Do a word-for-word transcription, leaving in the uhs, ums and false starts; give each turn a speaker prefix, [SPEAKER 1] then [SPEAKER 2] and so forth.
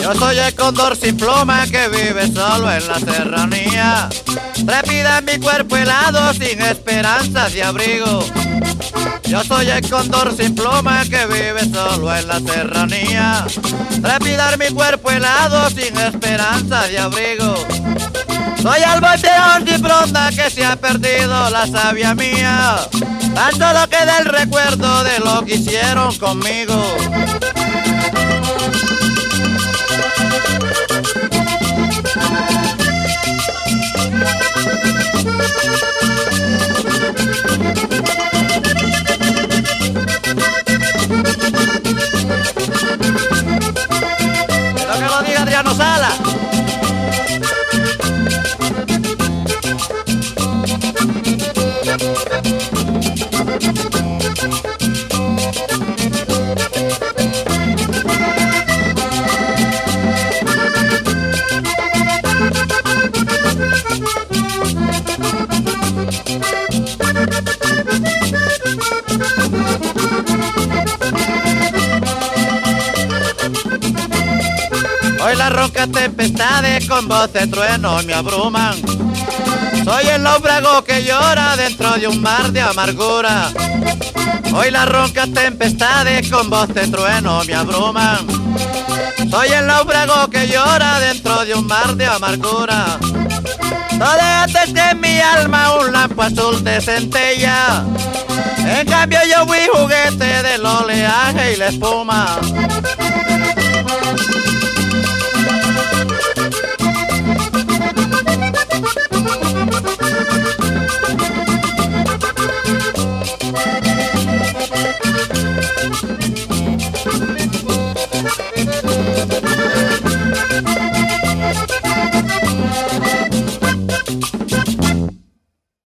[SPEAKER 1] Yo soy el cóndor sin pluma que vive solo en la serranía. Trepida en mi cuerpo helado sin esperanzas de abrigo. Yo soy el cóndor sin pluma que vive solo en la serranía. Trepida en mi cuerpo helado sin esperanzas de abrigo. Soy el boteón sin fronda que se ha perdido la savia mía. Tanto lo que del recuerdo de lo que hicieron conmigo. Quiero que lo diga Adriano Sala. Hoy las roncas tempestades con voz de trueno me abruman. Soy el náufrago que llora dentro de un mar de amargura. Hoy las roncas tempestades con voz de trueno me abruman. Soy el náufrago que llora dentro de un mar de amargura. No dejaste que en mi alma un lampo azul de centella. En cambio yo fui juguete del oleaje y la espuma.